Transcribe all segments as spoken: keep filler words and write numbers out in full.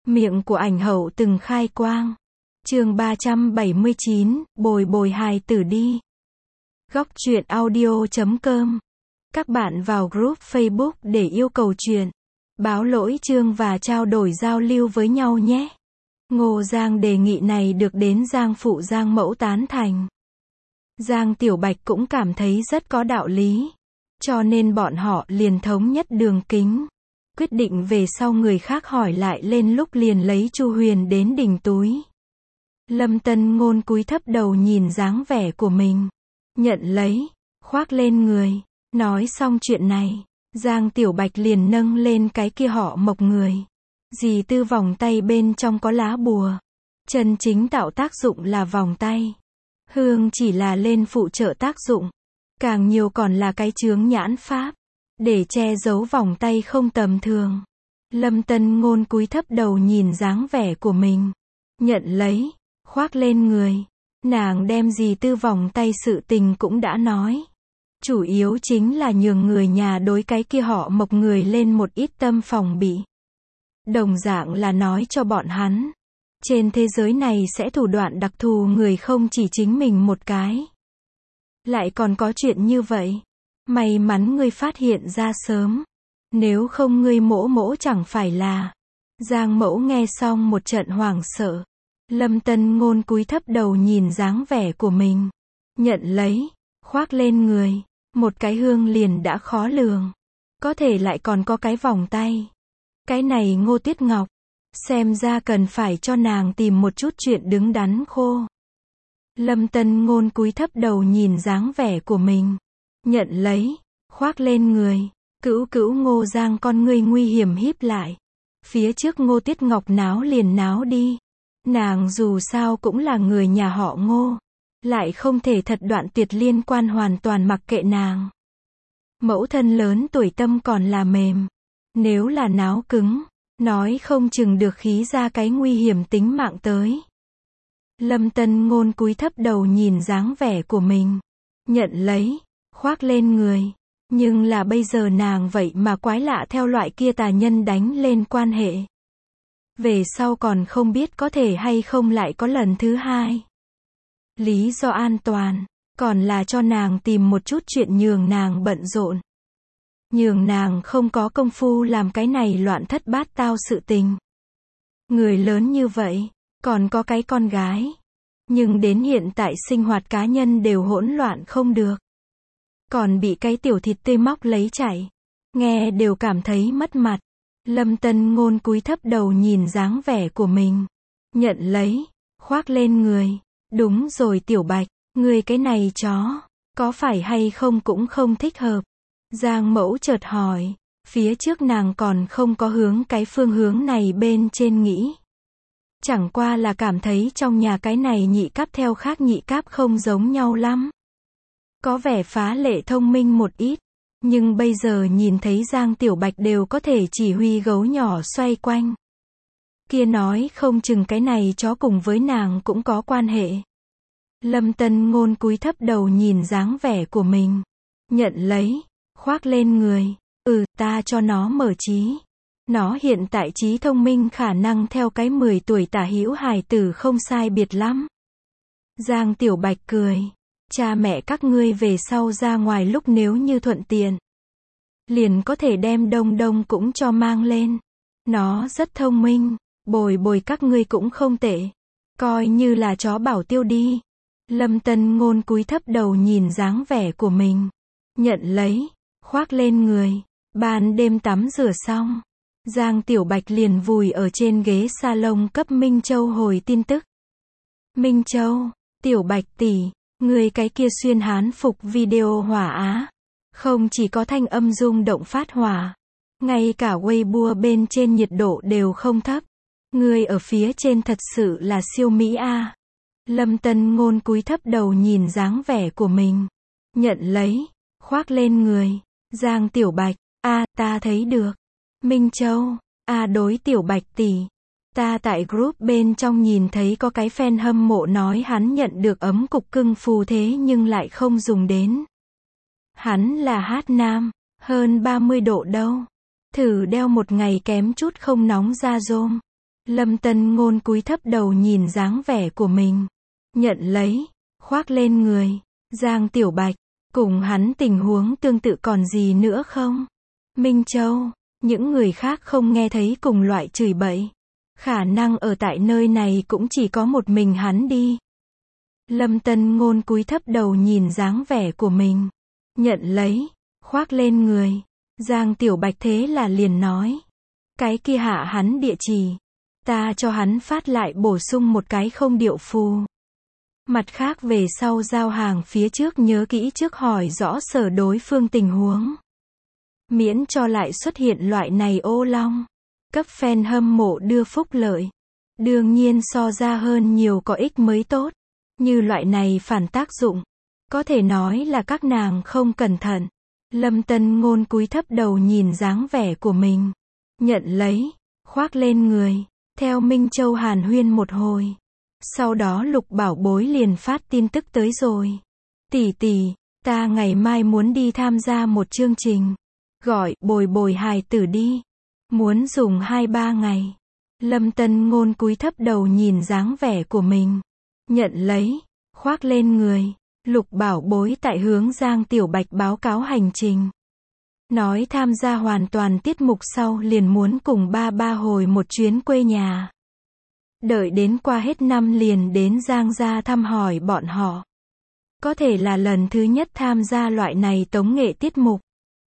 Miệng của ảnh hậu từng khai quang. Chương ba trăm bảy mươi chín, bồi bồi hài tử đi. Góc truyện audio chấm com. Các bạn vào group Facebook để yêu cầu truyện, báo lỗi chương và trao đổi giao lưu với nhau nhé. Ngô Giang đề nghị này được đến Giang phụ Giang mẫu tán thành. Giang Tiểu Bạch cũng cảm thấy rất có đạo lý. Cho nên bọn họ liền thống nhất đường kính. Quyết định về sau người khác hỏi lại lên lúc liền lấy Chu Huyền đến đỉnh túi. Lâm Tân Ngôn cúi thấp đầu nhìn dáng vẻ của mình. Nhận lấy, khoác lên người. Nói xong chuyện này, Giang Tiểu Bạch liền nâng lên cái kia họ mộc người. Dì Tư vòng tay bên trong có lá bùa. Chân chính tạo tác dụng là vòng tay. Hương chỉ là lên phụ trợ tác dụng. Càng nhiều còn là cái chướng nhãn pháp. Để che giấu vòng tay không tầm thường. Lâm Tân Ngôn cúi thấp đầu nhìn dáng vẻ của mình. Nhận lấy, khoác lên người. Nàng đem dì Tư vòng tay sự tình cũng đã nói. Chủ yếu chính là nhường người nhà đối cái kia họ mộc người lên một ít tâm phòng bị. Đồng dạng là nói cho bọn hắn. Trên thế giới này sẽ thủ đoạn đặc thù người không chỉ chính mình một cái. Lại còn có chuyện như vậy. May mắn ngươi phát hiện ra sớm. Nếu không ngươi mỗ mỗ chẳng phải là. Giang mẫu nghe xong một trận hoảng sợ. Lâm Tân Ngôn cúi thấp đầu nhìn dáng vẻ của mình. Nhận lấy, khoác lên người. Một cái hương liền đã khó lường. Có thể lại còn có cái vòng tay. Cái này Ngô Tuyết Ngọc. Xem ra cần phải cho nàng tìm một chút chuyện đứng đắn khô. Lâm Tân Ngôn cúi thấp đầu nhìn dáng vẻ của mình. Nhận lấy, khoác lên người. Cữu cữu Ngô Giang con ngươi nguy hiểm híp lại. Phía trước Ngô Tuyết Ngọc náo liền náo đi. Nàng dù sao cũng là người nhà họ Ngô. Lại không thể thật đoạn tuyệt liên quan hoàn toàn mặc kệ nàng. Mẫu thân lớn tuổi tâm còn là mềm. Nếu là náo cứng, nói không chừng được khí ra cái nguy hiểm tính mạng tới. Lâm Tân Ngôn cúi thấp đầu nhìn dáng vẻ của mình. Nhận lấy, khoác lên người. Nhưng là bây giờ nàng vậy mà quái lạ theo loại kia tà nhân đánh lên quan hệ. Về sau còn không biết có thể hay không lại có lần thứ hai. Lý do an toàn, còn là cho nàng tìm một chút chuyện nhường nàng bận rộn. Nhường nàng không có công phu làm cái này loạn thất bát tao sự tình. Người lớn như vậy, còn có cái con gái. Nhưng đến hiện tại sinh hoạt cá nhân đều hỗn loạn không được. Còn bị cái tiểu thịt tươi móc lấy chạy. Nghe đều cảm thấy mất mặt. Lâm Tân Ngôn cúi thấp đầu nhìn dáng vẻ của mình. Nhận lấy, khoác lên người. Đúng rồi Tiểu Bạch, người cái này chó, có phải hay không cũng không thích hợp. Giang mẫu chợt hỏi, phía trước nàng còn không có hướng cái phương hướng này bên trên nghĩ. Chẳng qua là cảm thấy trong nhà cái này nhị cáp theo khác nhị cáp không giống nhau lắm. Có vẻ phá lệ thông minh một ít, nhưng bây giờ nhìn thấy Giang Tiểu Bạch đều có thể chỉ huy gấu nhỏ xoay quanh. Kia nói không chừng cái này chó cùng với nàng cũng có quan hệ. Lâm Tân Ngôn cúi thấp đầu nhìn dáng vẻ của mình. Nhận lấy, khoác lên người. Ừ, ta cho nó mở trí. Nó hiện tại trí thông minh khả năng theo cái mười tuổi tả hữu hài tử không sai biệt lắm. Giang Tiểu Bạch cười. Cha mẹ các ngươi về sau ra ngoài lúc nếu như thuận tiện. Liền có thể đem Đông Đông cũng cho mang lên. Nó rất thông minh. Bồi bồi các ngươi cũng không tệ. Coi như là chó bảo tiêu đi. Lâm Tân Ngôn cúi thấp đầu nhìn dáng vẻ của mình. Nhận lấy, khoác lên người. Ban đêm tắm rửa xong. Giang Tiểu Bạch liền vùi ở trên ghế salon cấp Minh Châu hồi tin tức. Minh Châu, Tiểu Bạch tỷ, người cái kia xuyên hán phục video hỏa á. Không chỉ có thanh âm rung động phát hỏa. Ngay cả Weibo bên trên nhiệt độ đều không thấp. Người ở phía trên thật sự là siêu mỹ a. Lâm Tân Ngôn cúi thấp đầu nhìn dáng vẻ của mình. Nhận lấy, khoác lên người. Giang Tiểu Bạch, a, ta thấy được. Minh Châu, a đối Tiểu Bạch tỷ. Ta tại group bên trong nhìn thấy có cái fan hâm mộ nói hắn nhận được ấm cục cưng phù thế nhưng lại không dùng đến. Hắn là hát nam, hơn ba mươi độ đâu. Thử đeo một ngày kém chút không nóng da rôm. Lâm Tân Ngôn cúi thấp đầu nhìn dáng vẻ của mình. Nhận lấy, khoác lên người. Giang Tiểu Bạch, cùng hắn tình huống tương tự còn gì nữa không? Minh Châu, những người khác không nghe thấy cùng loại chửi bậy. Khả năng ở tại nơi này cũng chỉ có một mình hắn đi. Lâm Tân Ngôn cúi thấp đầu nhìn dáng vẻ của mình. Nhận lấy, khoác lên người. Giang Tiểu Bạch thế là liền nói. Cái kia hạ hắn địa chỉ. Ta cho hắn phát lại bổ sung một cái không điệu phù. Mặt khác về sau giao hàng phía trước nhớ kỹ trước hỏi rõ sở đối phương tình huống. Miễn cho lại xuất hiện loại này ô long. Cấp fan hâm mộ đưa phúc lợi. Đương nhiên so ra hơn nhiều có ích mới tốt. Như loại này phản tác dụng. Có thể nói là các nàng không cẩn thận. Lâm Tân Ngôn cúi thấp đầu nhìn dáng vẻ của mình. Nhận lấy, khoác lên người. Theo Minh Châu hàn huyên một hồi. Sau đó Lục Bảo Bối liền phát tin tức tới rồi. Tỷ tỷ, ta ngày mai muốn đi tham gia một chương trình. Gọi bồi bồi hài tử đi. Muốn dùng hai ba ngày. Lâm Tân Ngôn cúi thấp đầu nhìn dáng vẻ của mình. Nhận lấy, khoác lên người. Lục Bảo Bối tại hướng Giang Tiểu Bạch báo cáo hành trình. Nói tham gia hoàn toàn tiết mục sau liền muốn cùng ba ba hồi một chuyến quê nhà. Đợi đến qua hết năm liền đến Giang gia thăm hỏi bọn họ. Có thể là lần thứ nhất tham gia loại này tống nghệ tiết mục.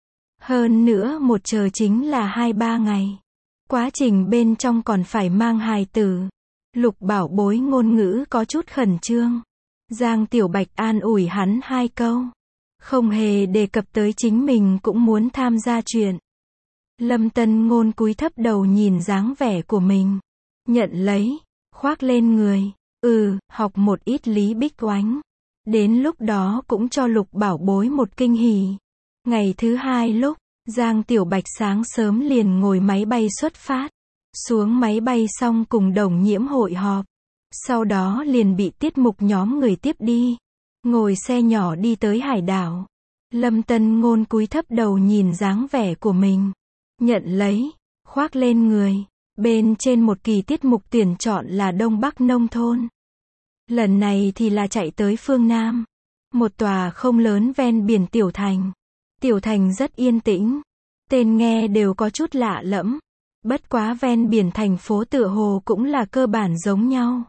Hơn nữa một chờ chính là hai ba ngày. Quá trình bên trong còn phải mang hài tử. Lục Bảo Bối ngôn ngữ có chút khẩn trương. Giang Tiểu Bạch an ủi hắn hai câu. Không hề đề cập tới chính mình cũng muốn tham gia chuyện. Lâm Tân Ngôn cúi thấp đầu nhìn dáng vẻ của mình. Nhận lấy, khoác lên người. Ừ, học một ít Lý Bích Oánh. Đến lúc đó cũng cho Lục Bảo Bối một kinh hỉ. Ngày thứ hai lúc, Giang Tiểu Bạch sáng sớm liền ngồi máy bay xuất phát. Xuống máy bay xong cùng Đồng Nhiễm hội họp. Sau đó liền bị tiết mục nhóm người tiếp đi. Ngồi xe nhỏ đi tới hải đảo. Lâm Tân Ngôn cúi thấp đầu nhìn dáng vẻ của mình. Nhận lấy, khoác lên người. Bên trên một kỳ tiết mục tuyển chọn là Đông Bắc nông thôn. Lần này thì là chạy tới phương Nam. Một tòa không lớn ven biển tiểu thành. Tiểu thành rất yên tĩnh. Tên nghe đều có chút lạ lẫm. Bất quá ven biển thành phố tựa hồ cũng là cơ bản giống nhau.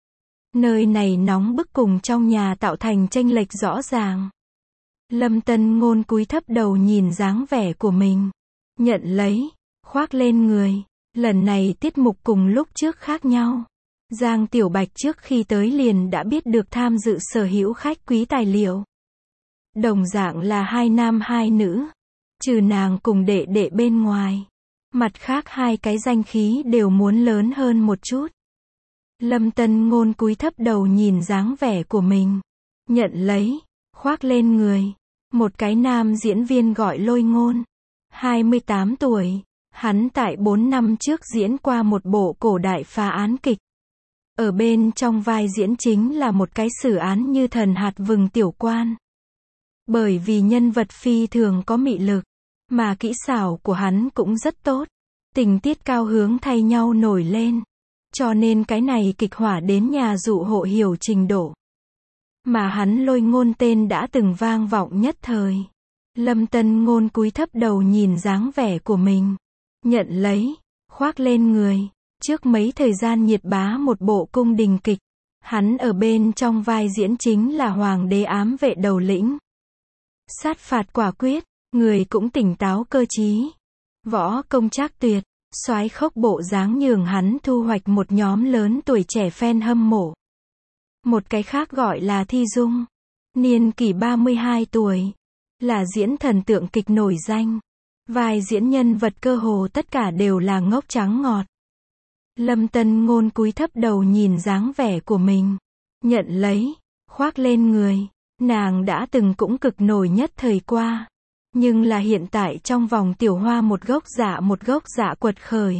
Nơi này nóng bức cùng trong nhà tạo thành chênh lệch rõ ràng. Lâm Tân Ngôn cúi thấp đầu nhìn dáng vẻ của mình. Nhận lấy, khoác lên người. Lần này tiết mục cùng lúc trước khác nhau. Giang Tiểu Bạch trước khi tới liền đã biết được tham dự sở hữu khách quý tài liệu. Đồng dạng là hai nam hai nữ. Trừ nàng cùng đệ đệ bên ngoài. Mặt khác hai cái danh khí đều muốn lớn hơn một chút. Lâm Tân Ngôn cúi thấp đầu nhìn dáng vẻ của mình. Nhận lấy, khoác lên người. Một cái nam diễn viên gọi Lôi Ngôn. hai mươi tám tuổi. Hắn tại bốn năm trước diễn qua một bộ cổ đại phá án kịch. Ở bên trong vai diễn chính là một cái xử án như thần hạt vừng tiểu quan. Bởi vì nhân vật phi thường có mị lực, mà kỹ xảo của hắn cũng rất tốt. Tình tiết cao hướng thay nhau nổi lên. Cho nên cái này kịch hỏa đến nhà dụ hộ hiểu trình độ. Mà hắn Lôi Ngôn tên đã từng vang vọng nhất thời. Lâm Tân Ngôn cúi thấp đầu nhìn dáng vẻ của mình. Nhận lấy, khoác lên người. Trước mấy thời gian nhiệt bá một bộ cung đình kịch. Hắn ở bên trong vai diễn chính là hoàng đế ám vệ đầu lĩnh. Sát phạt quả quyết, người cũng tỉnh táo cơ trí. Võ công trác tuyệt, soái khốc bộ dáng nhường hắn thu hoạch một nhóm lớn tuổi trẻ fan hâm mộ. Một cái khác gọi là Thi Dung. Niên kỷ ba mươi hai tuổi. Là diễn thần tượng kịch nổi danh. Vai diễn nhân vật cơ hồ tất cả đều là ngốc trắng ngọt. Lâm Tân Ngôn cúi thấp đầu nhìn dáng vẻ của mình. Nhận lấy, khoác lên người. Nàng đã từng cũng cực nổi nhất thời qua. Nhưng là hiện tại trong vòng tiểu hoa một gốc dạ một gốc dạ quật khởi.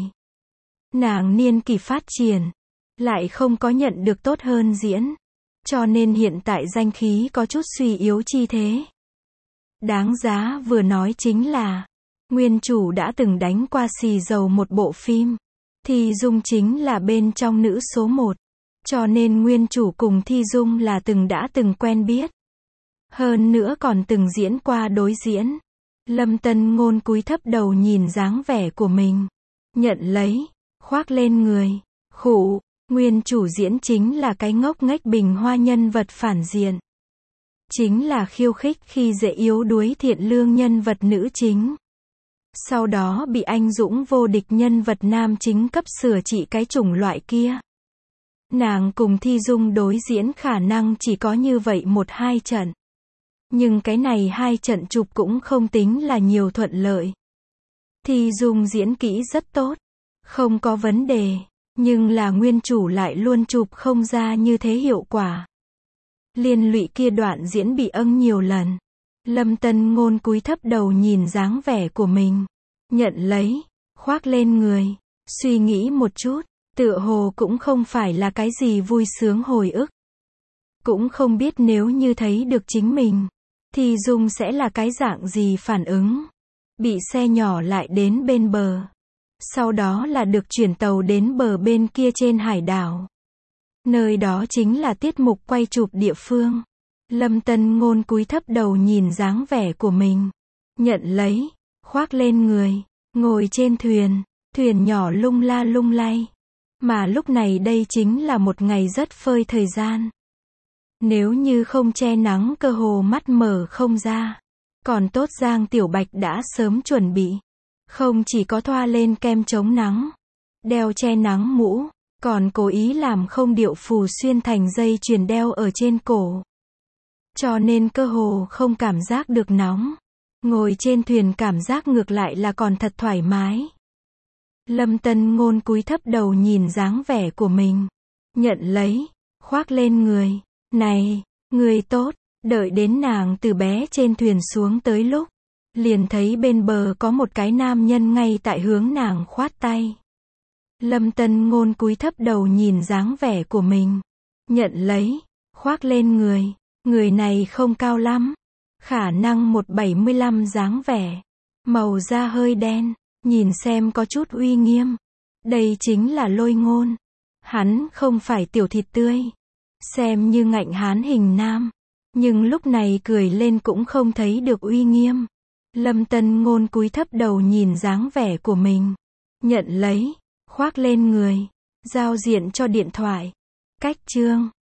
Nàng niên kỳ phát triển. Lại không có nhận được tốt hơn diễn. Cho nên hiện tại danh khí có chút suy yếu chi thế. Đáng giá vừa nói chính là. Nguyên chủ đã từng đánh qua xì dầu một bộ phim. Thi Dung chính là bên trong nữ số một. Cho nên nguyên chủ cùng Thi Dung là từng đã từng quen biết. Hơn nữa còn từng diễn qua đối diễn. Lâm Tân Ngôn cúi thấp đầu nhìn dáng vẻ của mình. Nhận lấy, khoác lên người. Khụ, nguyên chủ diễn chính là cái ngốc nghếch bình hoa nhân vật phản diện. Chính là khiêu khích khi dễ yếu đuối thiện lương nhân vật nữ chính. Sau đó bị anh dũng vô địch nhân vật nam chính cấp sửa trị cái chủng loại kia. Nàng cùng Thi Dung đối diễn khả năng chỉ có như vậy một hai trận. Nhưng cái này hai trận chụp cũng không tính là nhiều thuận lợi. Thi Dung diễn kỹ rất tốt, không có vấn đề, nhưng là nguyên chủ lại luôn chụp không ra như thế hiệu quả. Liên lụy kia đoạn diễn bị âng nhiều lần. Lâm Tân Ngôn cúi thấp đầu nhìn dáng vẻ của mình. Nhận lấy, khoác lên người. Suy nghĩ một chút, tựa hồ cũng không phải là cái gì vui sướng hồi ức. Cũng không biết nếu như thấy được chính mình, Thi Dung sẽ là cái dạng gì phản ứng. Bị xe nhỏ lại đến bên bờ. Sau đó là được chuyển tàu đến bờ bên kia trên hải đảo. Nơi đó chính là tiết mục quay chụp địa phương. Lâm Tân Ngôn cúi thấp đầu nhìn dáng vẻ của mình. Nhận lấy, khoác lên người, ngồi trên thuyền, thuyền nhỏ lung la lung lay. Mà lúc này đây chính là một ngày rất phơi thời gian. Nếu như không che nắng cơ hồ mắt mở không ra. Còn tốt Giang Tiểu Bạch đã sớm chuẩn bị. Không chỉ có thoa lên kem chống nắng, đeo che nắng mũ, còn cố ý làm không điệu phù xuyên thành dây chuyền đeo ở trên cổ. Cho nên cơ hồ không cảm giác được nóng. Ngồi trên thuyền cảm giác ngược lại là còn thật thoải mái. Lâm Tân Ngôn cúi thấp đầu nhìn dáng vẻ của mình. Nhận lấy, khoác lên người. Này, người tốt. Đợi đến nàng từ bé trên thuyền xuống tới lúc, liền thấy bên bờ có một cái nam nhân ngay tại hướng nàng khoát tay. Lâm Tân Ngôn cúi thấp đầu nhìn dáng vẻ của mình. Nhận lấy, khoác lên người. Người này không cao lắm. Khả năng một bảy mươi lăm dáng vẻ. Màu da hơi đen. Nhìn xem có chút uy nghiêm. Đây chính là Lôi Ngôn. Hắn không phải tiểu thịt tươi. Xem như ngạnh hán hình nam. Nhưng lúc này cười lên cũng không thấy được uy nghiêm. Lâm Tân Ngôn cúi thấp đầu nhìn dáng vẻ của mình. Nhận lấy, khoác lên người. Giao diện cho điện thoại. Cách chương